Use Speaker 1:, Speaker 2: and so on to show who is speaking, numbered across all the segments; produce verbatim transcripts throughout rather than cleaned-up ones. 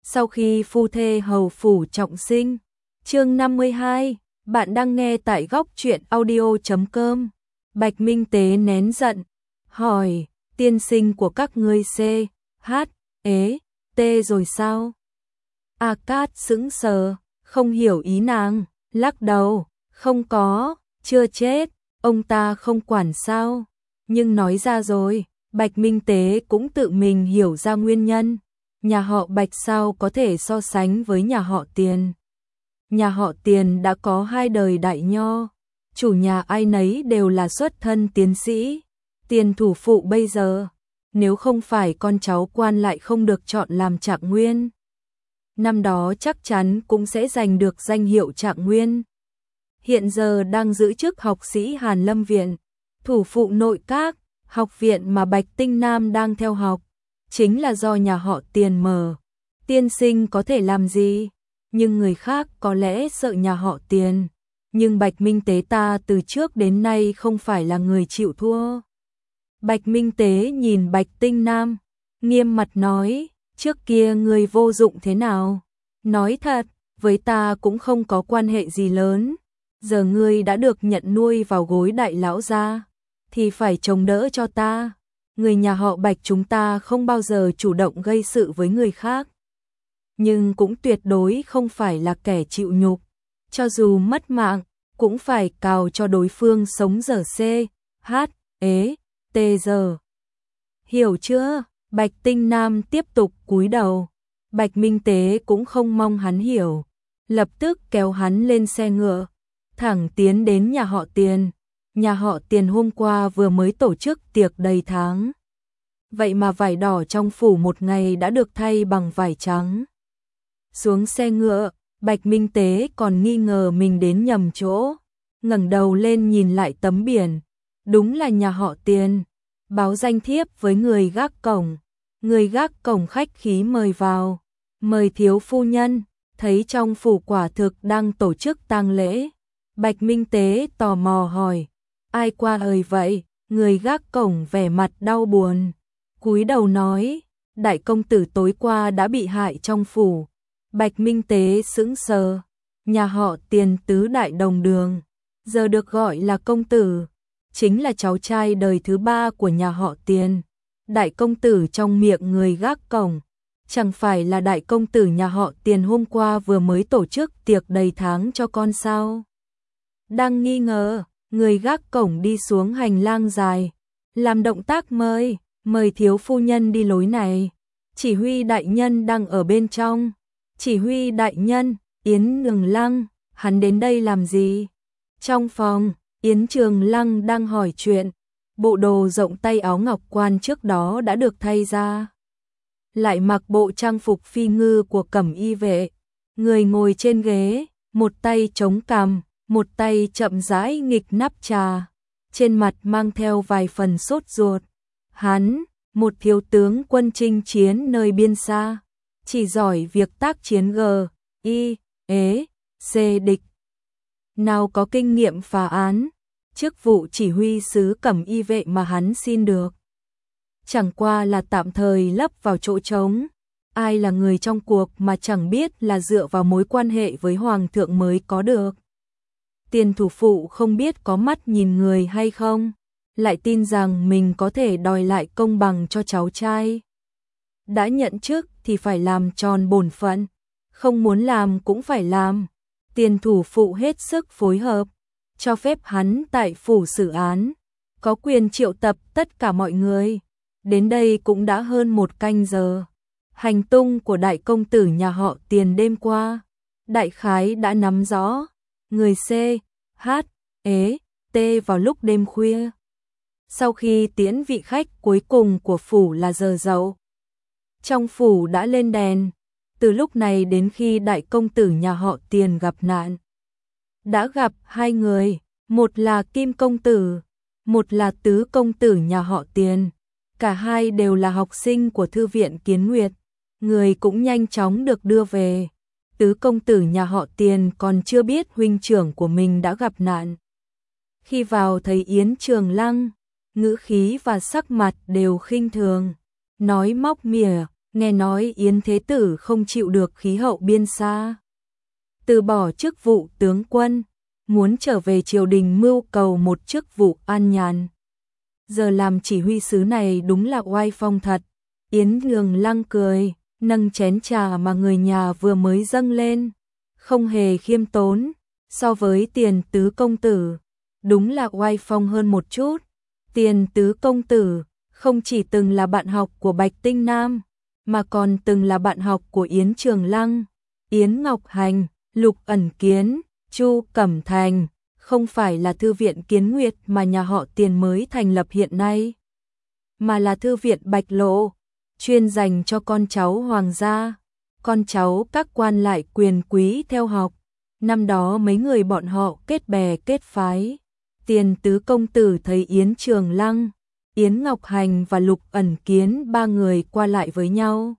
Speaker 1: Sau khi phu thê hầu phủ trọng sinh. Chương năm mươi hai, bạn đang nghe tại góc truyện audio chấm com. Bạch Minh Tế nén giận, hỏi, tiên sinh của các ngươi C, H, ế, T rồi sao? A Cát sững sờ, không hiểu ý nàng, lắc đầu, không có, chưa chết, ông ta không quản sao, nhưng nói ra rồi, Bạch Minh Tế cũng tự mình hiểu ra nguyên nhân, nhà họ Bạch sao có thể so sánh với nhà họ Tiền. Nhà họ Tiền đã có hai đời đại nho, chủ nhà ai nấy đều là xuất thân tiến sĩ, Tiền thủ phụ bây giờ, nếu không phải con cháu quan lại không được chọn làm trạng nguyên. Năm đó chắc chắn cũng sẽ giành được danh hiệu trạng nguyên. Hiện giờ đang giữ chức học sĩ Hàn Lâm Viện, thủ phụ nội các, học viện mà Bạch Tinh Nam đang theo học, chính là do nhà họ Tiền mở. Tiên sinh có thể làm gì? Nhưng người khác có lẽ sợ nhà họ Tiền. Nhưng Bạch Minh Tế ta từ trước đến nay không phải là người chịu thua. Bạch Minh Tế nhìn Bạch Tinh Nam, nghiêm mặt nói, trước kia người vô dụng thế nào? Nói thật, với ta cũng không có quan hệ gì lớn. Giờ ngươi đã được nhận nuôi vào gối đại lão gia, thì phải chống đỡ cho ta. Người nhà họ Bạch chúng ta không bao giờ chủ động gây sự với người khác. Nhưng cũng tuyệt đối không phải là kẻ chịu nhục. Cho dù mất mạng, cũng phải cào cho đối phương sống giờ C, H, ế, T giờ. Hiểu chưa? Bạch Tinh Nam tiếp tục cúi đầu. Bạch Minh Tế cũng không mong hắn hiểu. Lập tức kéo hắn lên xe ngựa, thẳng tiến đến nhà họ Tiền. Nhà họ Tiền hôm qua vừa mới tổ chức tiệc đầy tháng. Vậy mà vải đỏ trong phủ một ngày đã được thay bằng vải trắng. Xuống xe ngựa, Bạch Minh Tế còn nghi ngờ mình đến nhầm chỗ. Ngẩng đầu lên nhìn lại tấm biển. Đúng là nhà họ Tiền. Báo danh thiếp với người gác cổng. Người gác cổng khách khí mời vào. Mời thiếu phu nhân. Thấy trong phủ quả thực đang tổ chức tang lễ. Bạch Minh Tế tò mò hỏi. Ai qua ơi vậy? Người gác cổng vẻ mặt đau buồn. Cúi đầu nói. Đại công tử tối qua đã bị hại trong phủ. Bạch Minh Tế sững sờ. Nhà họ Tiền tứ đại đồng đường. Giờ được gọi là công tử. Chính là cháu trai đời thứ ba của nhà họ Tiền. Đại công tử trong miệng người gác cổng. Chẳng phải là đại công tử nhà họ Tiền hôm qua vừa mới tổ chức tiệc đầy tháng cho con sao? Đang nghi ngờ, người gác cổng đi xuống hành lang dài. Làm động tác mời, mời thiếu phu nhân đi lối này. Chỉ huy đại nhân đang ở bên trong. Chỉ huy đại nhân, Yến Trường Lăng, hắn đến đây làm gì? Trong phòng, Yến Trường Lăng đang hỏi chuyện. Bộ đồ rộng tay áo ngọc quan trước đó đã được thay ra. Lại mặc bộ trang phục phi ngư của cẩm y vệ. Người ngồi trên ghế, một tay chống cằm, một tay chậm rãi nghịch nắp trà. Trên mặt mang theo vài phần sốt ruột. Hắn, một thiếu tướng quân chinh chiến nơi biên xa. Chỉ giỏi việc tác chiến G, I, ế, C địch. Nào có kinh nghiệm phá án, chức vụ chỉ huy sứ cẩm y vệ mà hắn xin được. Chẳng qua là tạm thời lấp vào chỗ trống. Ai là người trong cuộc mà chẳng biết là dựa vào mối quan hệ với hoàng thượng mới có được. Tiền thủ phụ không biết có mắt nhìn người hay không, lại tin rằng mình có thể đòi lại công bằng cho cháu trai. Đã nhận chức thì phải làm tròn bổn phận, không muốn làm cũng phải làm. Tiền thủ phụ hết sức phối hợp, cho phép hắn tại phủ xử án, có quyền triệu tập tất cả mọi người. Đến đây cũng đã hơn một canh giờ. Hành tung của đại công tử nhà họ Tiền đêm qua, đại khái đã nắm rõ. Người C, H, ế, T vào lúc đêm khuya. Sau khi tiễn vị khách cuối cùng của phủ là giờ dậu. Trong phủ đã lên đèn, từ lúc này đến khi đại công tử nhà họ Tiền gặp nạn. Đã gặp hai người, một là Kim công tử, một là Tứ công tử nhà họ Tiền. Cả hai đều là học sinh của thư viện Kiến Nguyệt, người cũng nhanh chóng được đưa về. Tứ công tử nhà họ Tiền còn chưa biết huynh trưởng của mình đã gặp nạn. Khi vào thấy Yến Trường Lăng, ngữ khí và sắc mặt đều khinh thường, nói móc mỉa, nghe nói Yến Thế Tử không chịu được khí hậu biên xa, từ bỏ chức vụ tướng quân, muốn trở về triều đình mưu cầu một chức vụ an nhàn. Giờ làm chỉ huy sứ này đúng là oai phong thật. Yến Nhường Lăng cười, nâng chén trà mà người nhà vừa mới dâng lên, không hề khiêm tốn, so với Tiền Tứ công tử, đúng là oai phong hơn một chút. Tiền Tứ công tử không chỉ từng là bạn học của Bạch Tinh Nam, mà còn từng là bạn học của Yến Trường Lăng, Yến Ngọc Hành, Lục Ẩn Kiến, Chu Cẩm Thành, không phải là thư viện Kiến Nguyệt mà nhà họ Tiền mới thành lập hiện nay, mà là thư viện Bạch Lộ, chuyên dành cho con cháu hoàng gia, con cháu các quan lại quyền quý theo học. Năm đó mấy người bọn họ kết bè kết phái. Tiền Tứ công tử thấy Yến Trường Lăng, Yến Ngọc Hành và Lục Ẩn Kiến ba người qua lại với nhau,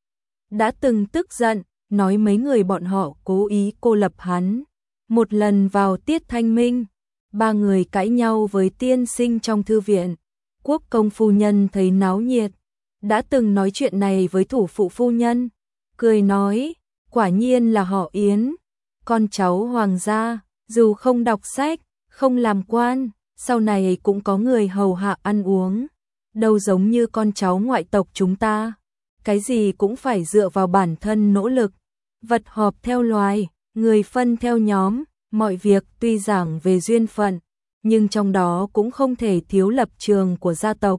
Speaker 1: đã từng tức giận, nói mấy người bọn họ cố ý cô lập hắn. Một lần vào tiết thanh minh, ba người cãi nhau với tiên sinh trong thư viện. Quốc công phu nhân thấy náo nhiệt, đã từng nói chuyện này với thủ phụ phu nhân, cười nói, quả nhiên là họ Yến, con cháu hoàng gia, dù không đọc sách, không làm quan, sau này cũng có người hầu hạ ăn uống, đâu giống như con cháu ngoại tộc chúng ta, cái gì cũng phải dựa vào bản thân nỗ lực, vật họp theo loài, người phân theo nhóm, mọi việc tuy giảng về duyên phận, nhưng trong đó cũng không thể thiếu lập trường của gia tộc.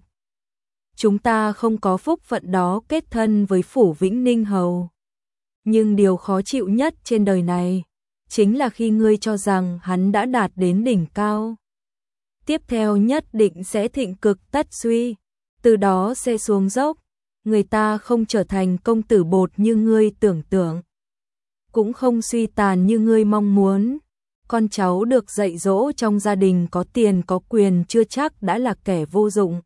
Speaker 1: Chúng ta không có phúc phận đó kết thân với Phủ Vĩnh Ninh Hầu. Nhưng điều khó chịu nhất trên đời này, chính là khi ngươi cho rằng hắn đã đạt đến đỉnh cao, tiếp theo nhất định sẽ thịnh cực tất suy, từ đó sẽ xuống dốc, người ta không trở thành công tử bột như ngươi tưởng tượng, cũng không suy tàn như ngươi mong muốn. Con cháu được dạy dỗ trong gia đình có tiền có quyền chưa chắc đã là kẻ vô dụng,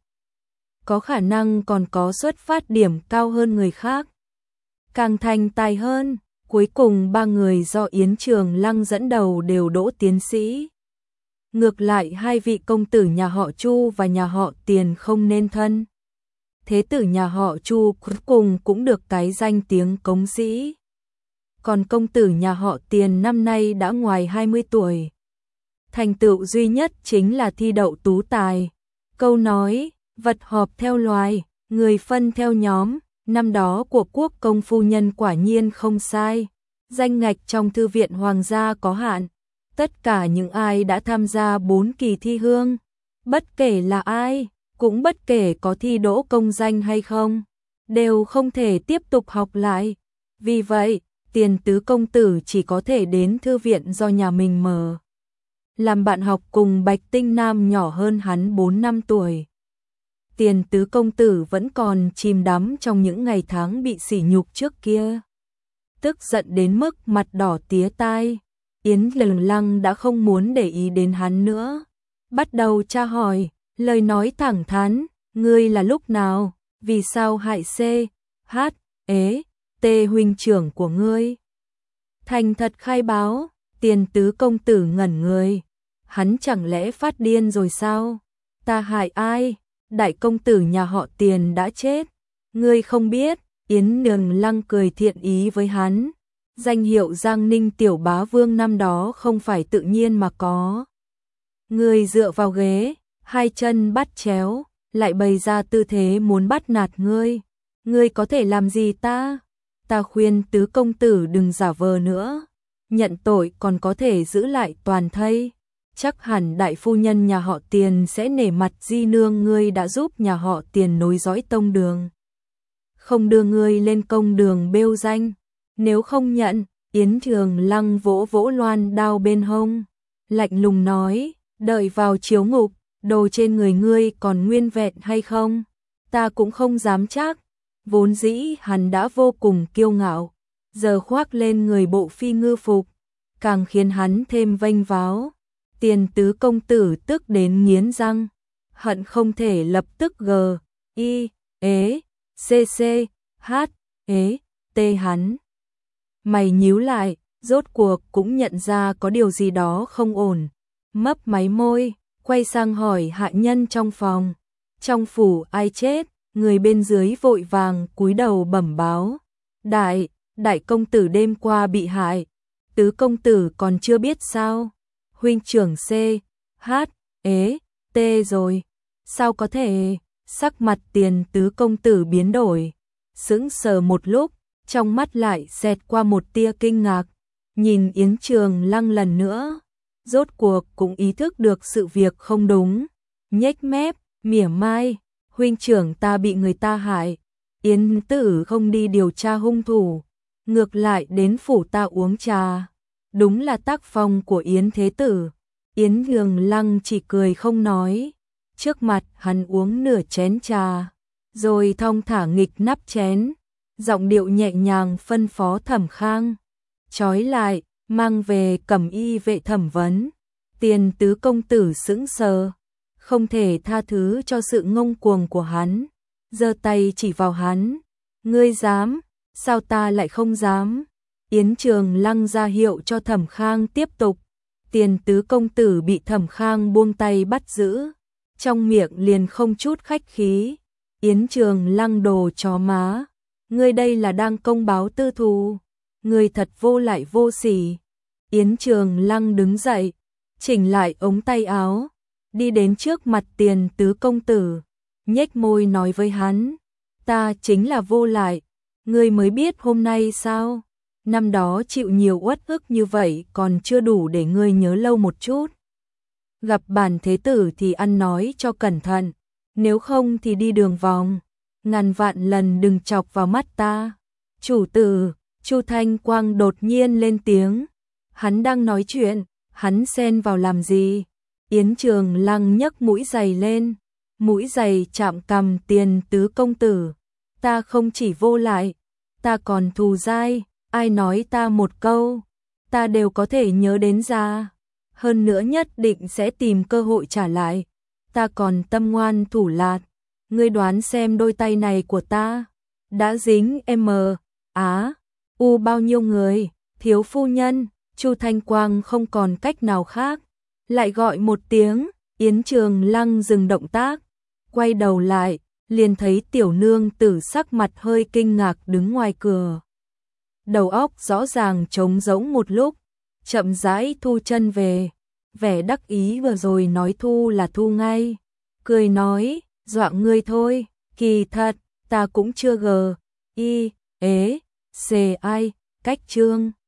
Speaker 1: có khả năng còn có xuất phát điểm cao hơn người khác, càng thành tài hơn. Cuối cùng ba người do Yến Trường Lăng dẫn đầu đều đỗ tiến sĩ. Ngược lại hai vị công tử nhà họ Chu và nhà họ Tiền không nên thân. Thế tử nhà họ Chu cuối cùng cũng được cái danh tiếng cống sĩ. Còn công tử nhà họ Tiền năm nay đã ngoài hai mươi tuổi. Thành tựu duy nhất chính là thi đậu tú tài. Câu nói, vật họp theo loài, người phân theo nhóm, năm đó của quốc công phu nhân quả nhiên không sai. Danh ngạch trong thư viện hoàng gia có hạn. Tất cả những ai đã tham gia bốn kỳ thi hương, bất kể là ai, cũng bất kể có thi đỗ công danh hay không, đều không thể tiếp tục học lại. Vì vậy, Tiền Tứ công tử chỉ có thể đến thư viện do nhà mình mở. Làm bạn học cùng Bạch Tinh Nam nhỏ hơn hắn bốn năm tuổi. Tiền Tứ công tử vẫn còn chìm đắm trong những ngày tháng bị sỉ nhục trước kia. Tức giận đến mức mặt đỏ tía tai, Yến Lừng Lăng đã không muốn để ý đến hắn nữa. Bắt đầu tra hỏi, lời nói thẳng thắn, ngươi là lúc nào, vì sao hại C, H, ế, T huynh trưởng của ngươi. Thành thật khai báo, Tiền Tứ công tử ngẩn người. Hắn chẳng lẽ phát điên rồi sao? Ta hại ai? Đại công tử nhà họ Tiền đã chết. Ngươi không biết, Yến Nhường Lăng cười thiện ý với hắn. Danh hiệu Giang Ninh tiểu bá vương năm đó không phải tự nhiên mà có. Ngươi dựa vào ghế, hai chân bắt chéo, lại bày ra tư thế muốn bắt nạt ngươi. Ngươi có thể làm gì ta? Ta khuyên Tứ công tử đừng giả vờ nữa. Nhận tội còn có thể giữ lại toàn thây. Chắc hẳn đại phu nhân nhà họ Tiền sẽ nể mặt di nương ngươi đã giúp nhà họ Tiền nối dõi tông đường. Không đưa ngươi lên công đường bêu danh. Nếu không nhận, Yến Trường Lăng vỗ vỗ loan đao bên hông. Lạnh lùng nói, đợi vào chiếu ngục, đồ trên người ngươi còn nguyên vẹn hay không? Ta cũng không dám chắc. Vốn dĩ hắn đã vô cùng kiêu ngạo, giờ khoác lên người bộ phi ngư phục, càng khiến hắn thêm vênh váo. Tiền Tứ công tử tức đến nghiến răng, hận không thể lập tức g, i, ế, cc, h, ế, t hắn. Mày nhíu lại, rốt cuộc cũng nhận ra có điều gì đó không ổn, mấp máy môi, quay sang hỏi hạ nhân trong phòng, trong phủ ai chết, Người bên dưới vội vàng cúi đầu bẩm báo. Đại, đại công tử đêm qua bị hại. Tứ công tử còn chưa biết sao? Huynh trưởng C, H, ế, T rồi. Sao có thể? Sắc mặt Tiền tứ công tử biến đổi. Sững sờ một lúc, trong mắt lại xẹt qua một tia kinh ngạc. Nhìn Yến Trường Lăng lần nữa. Rốt cuộc cũng ý thức được sự việc không đúng. Nhếch mép, mỉa mai. Huynh trưởng ta bị người ta hại. Yến tử không đi điều tra hung thủ. Ngược lại đến phủ ta uống trà. Đúng là tác phong của Yến Thế Tử. Yến Trường Lăng chỉ cười không nói. Trước mặt hắn uống nửa chén trà. Rồi thong thả nghịch nắp chén. Giọng điệu nhẹ nhàng phân phó Thẩm Khang. Trói lại, mang về cẩm y vệ thẩm vấn. Tiền tứ công tử sững sờ. Không thể tha thứ cho sự ngông cuồng của hắn. Giơ tay chỉ vào hắn. Ngươi dám, sao ta lại không dám? Yến Trường Lăng ra hiệu cho Thẩm Khang tiếp tục. Tiền tứ công tử bị Thẩm Khang buông tay bắt giữ. Trong miệng liền không chút khách khí. Yến Trường Lăng đồ chó má. Ngươi đây là đang công báo tư thù. Ngươi thật vô lại vô sỉ. Yến Trường Lăng đứng dậy, chỉnh lại ống tay áo, đi đến trước mặt Tiền tứ công tử, nhếch môi nói với hắn, ta chính là vô lại, ngươi mới biết hôm nay sao? Năm đó chịu nhiều uất ức như vậy còn chưa đủ để ngươi nhớ lâu một chút. Gặp bản thế tử thì ăn nói cho cẩn thận, nếu không thì đi đường vòng, ngàn vạn lần đừng chọc vào mắt ta. Chủ tử, Chu Thanh Quang đột nhiên lên tiếng. Hắn đang nói chuyện, hắn xen vào làm gì? Yến Trường Lăng nhấc mũi giày lên, mũi giày chạm cằm Tiền tứ công tử. Ta không chỉ vô lại, ta còn thù dai, ai nói ta một câu, ta đều có thể nhớ đến ra. Hơn nữa nhất định sẽ tìm cơ hội trả lại. Ta còn tâm ngoan thủ lạt. Ngươi đoán xem đôi tay này của ta đã dính M, Á, U bao nhiêu người? Thiếu phu nhân, Chu Thanh Quang không còn cách nào khác, lại gọi một tiếng. Yến Trường Lăng dừng động tác, quay đầu lại, liền thấy tiểu nương tử sắc mặt hơi kinh ngạc đứng ngoài cửa. Đầu óc rõ ràng trống rỗng một lúc, chậm rãi thu chân về, vẻ đắc ý vừa rồi nói thu là thu ngay, cười nói, dọa ngươi thôi, kỳ thật, ta cũng chưa gờ, y, ế, xề ai, cách trương.